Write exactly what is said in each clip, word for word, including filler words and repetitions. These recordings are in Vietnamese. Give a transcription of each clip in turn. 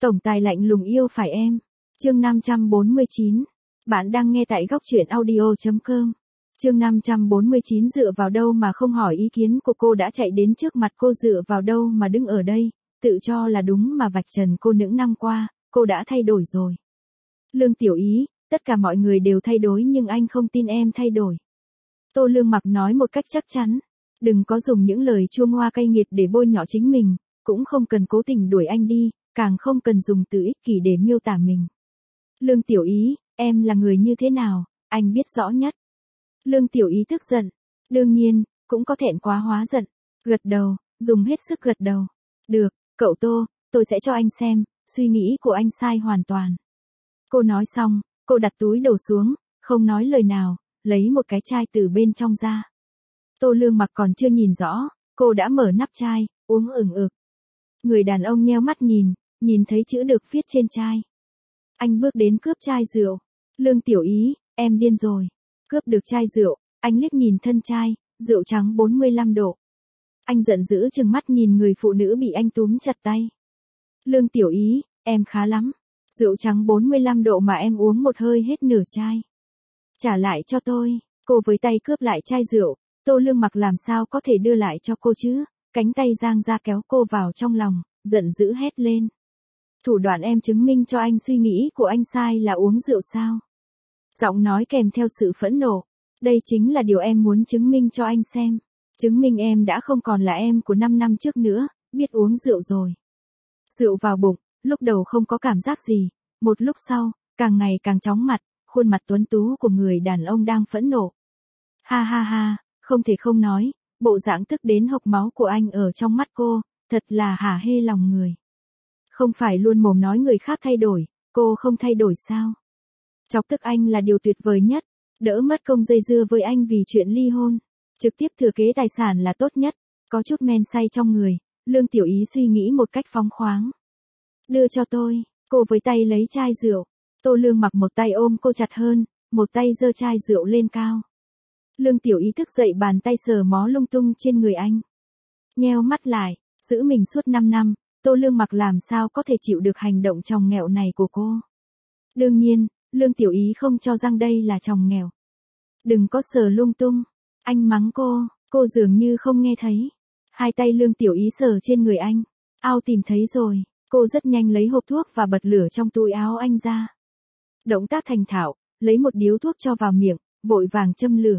Tổng tài lạnh lùng yêu phải em. Chương năm trăm bốn mươi chín. Bạn đang nghe tại góc truyện audio chấm com. Chương năm trăm bốn mươi chín dựa vào đâu mà không hỏi ý kiến của cô đã chạy đến trước mặt cô, dựa vào đâu mà đứng ở đây, tự cho là đúng mà vạch trần cô những năm qua, cô đã thay đổi rồi. Lương Tiểu Ý, tất cả mọi người đều thay đổi nhưng anh không tin em thay đổi. Tô Lương Mặc nói một cách chắc chắn, đừng có dùng những lời chua ngoa cay nghiệt để bôi nhọ chính mình, cũng không cần cố tình đuổi anh đi, càng không cần dùng từ ích kỷ để miêu tả mình. Lương Tiểu Ý, em là người như thế nào, anh biết rõ nhất. Lương Tiểu Ý tức giận, đương nhiên, cũng có thẹn quá hóa giận, gật đầu, dùng hết sức gật đầu. Được, cậu Tô, tôi sẽ cho anh xem, suy nghĩ của anh sai hoàn toàn. Cô nói xong, cô đặt túi đồ xuống, không nói lời nào, lấy một cái chai từ bên trong ra. Tô Lương Mặc còn chưa nhìn rõ, cô đã mở nắp chai, uống ửng ực. Người đàn ông nheo mắt nhìn, nhìn thấy chữ được viết trên chai. Anh bước đến cướp chai rượu. Lương Tiểu Ý, em điên rồi. Cướp được chai rượu, anh liếc nhìn thân chai, rượu trắng bốn mươi lăm độ. Anh giận dữ trừng mắt nhìn người phụ nữ bị anh túm chặt tay. Lương Tiểu Ý, em khá lắm. Rượu trắng bốn mươi lăm độ mà em uống một hơi hết nửa chai. Trả lại cho tôi. Cô với tay cướp lại chai rượu. Tô Lương Mặc làm sao có thể đưa lại cho cô chứ? Cánh tay giang ra kéo cô vào trong lòng, giận dữ hét lên. Thủ đoạn em chứng minh cho anh suy nghĩ của anh sai là uống rượu sao? Giọng nói kèm theo sự phẫn nộ. Đây chính là điều em muốn chứng minh cho anh xem. Chứng minh em đã không còn là em của năm năm trước nữa, biết uống rượu rồi. Rượu vào bụng, lúc đầu không có cảm giác gì. Một lúc sau, càng ngày càng chóng mặt, khuôn mặt tuấn tú của người đàn ông đang phẫn nộ. Ha ha ha, không thể không nói, bộ dạng tức đến hộc máu của anh ở trong mắt cô, thật là hả hê lòng người. Không phải luôn mồm nói người khác thay đổi, cô không thay đổi sao? Chọc tức anh là điều tuyệt vời nhất, đỡ mất công dây dưa với anh vì chuyện ly hôn. Trực tiếp thừa kế tài sản là tốt nhất, có chút men say trong người, Lương Tiểu Ý suy nghĩ một cách phóng khoáng. Đưa cho tôi, cô với tay lấy chai rượu, Tô Lương Mặc một tay ôm cô chặt hơn, một tay giơ chai rượu lên cao. Lương Tiểu Ý thức dậy bàn tay sờ mó lung tung trên người anh. Nheo mắt lại, giữ mình suốt năm năm, Tô Lương Mặc làm sao có thể chịu được hành động chòng nghẹo này của cô. Đương nhiên, Lương Tiểu Ý không cho rằng đây là chòng nghèo. Đừng có sờ lung tung. Anh mắng cô, cô dường như không nghe thấy. Hai tay Lương Tiểu Ý sờ trên người anh. Ao tìm thấy rồi, cô rất nhanh lấy hộp thuốc và bật lửa trong túi áo anh ra. Động tác thành thạo, lấy một điếu thuốc cho vào miệng, vội vàng châm lửa.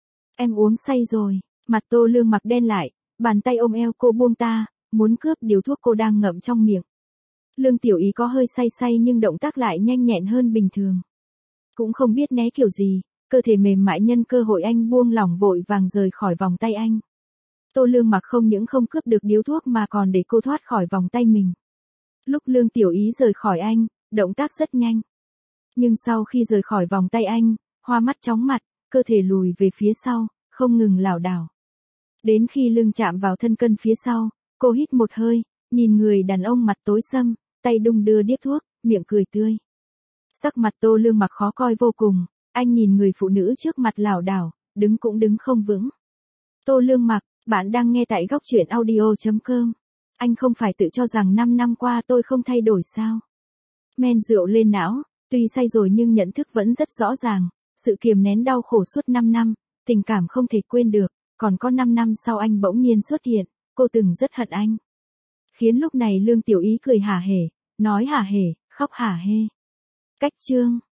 Em uống say rồi, mặt Tô Lương Mặc đen lại, bàn tay ôm eo cô buông ta, muốn cướp điếu thuốc cô đang ngậm trong miệng. Lương Tiểu Ý có hơi say say nhưng động tác lại nhanh nhẹn hơn bình thường. Cũng không biết né kiểu gì, cơ thể mềm mại nhân cơ hội anh buông lỏng vội vàng rời khỏi vòng tay anh. Tô Lương Mặc không những không cướp được điếu thuốc mà còn để cô thoát khỏi vòng tay mình. Lúc Lương Tiểu Ý rời khỏi anh, động tác rất nhanh. Nhưng sau khi rời khỏi vòng tay anh, hoa mắt chóng mặt, cơ thể lùi về phía sau, không ngừng lảo đảo. Đến khi lưng chạm vào thân cân phía sau, cô hít một hơi, nhìn người đàn ông mặt tối sầm, tay đung đưa điếu thuốc, miệng cười tươi. Sắc mặt Tô Lương Mặc khó coi vô cùng, anh nhìn người phụ nữ trước mặt lảo đảo, đứng cũng đứng không vững. Tô Lương Mặc, bạn đang nghe tại góc truyện audio chấm com. Anh không phải tự cho rằng năm năm qua tôi không thay đổi sao? Men rượu lên não, tuy say rồi nhưng nhận thức vẫn rất rõ ràng, sự kiềm nén đau khổ suốt năm năm, tình cảm không thể quên được, còn có năm năm sau anh bỗng nhiên xuất hiện, cô từng rất hận anh. Khiến lúc này Lương Tiểu Ý cười hả hề, nói hả hề, khóc hả hê. Cách chương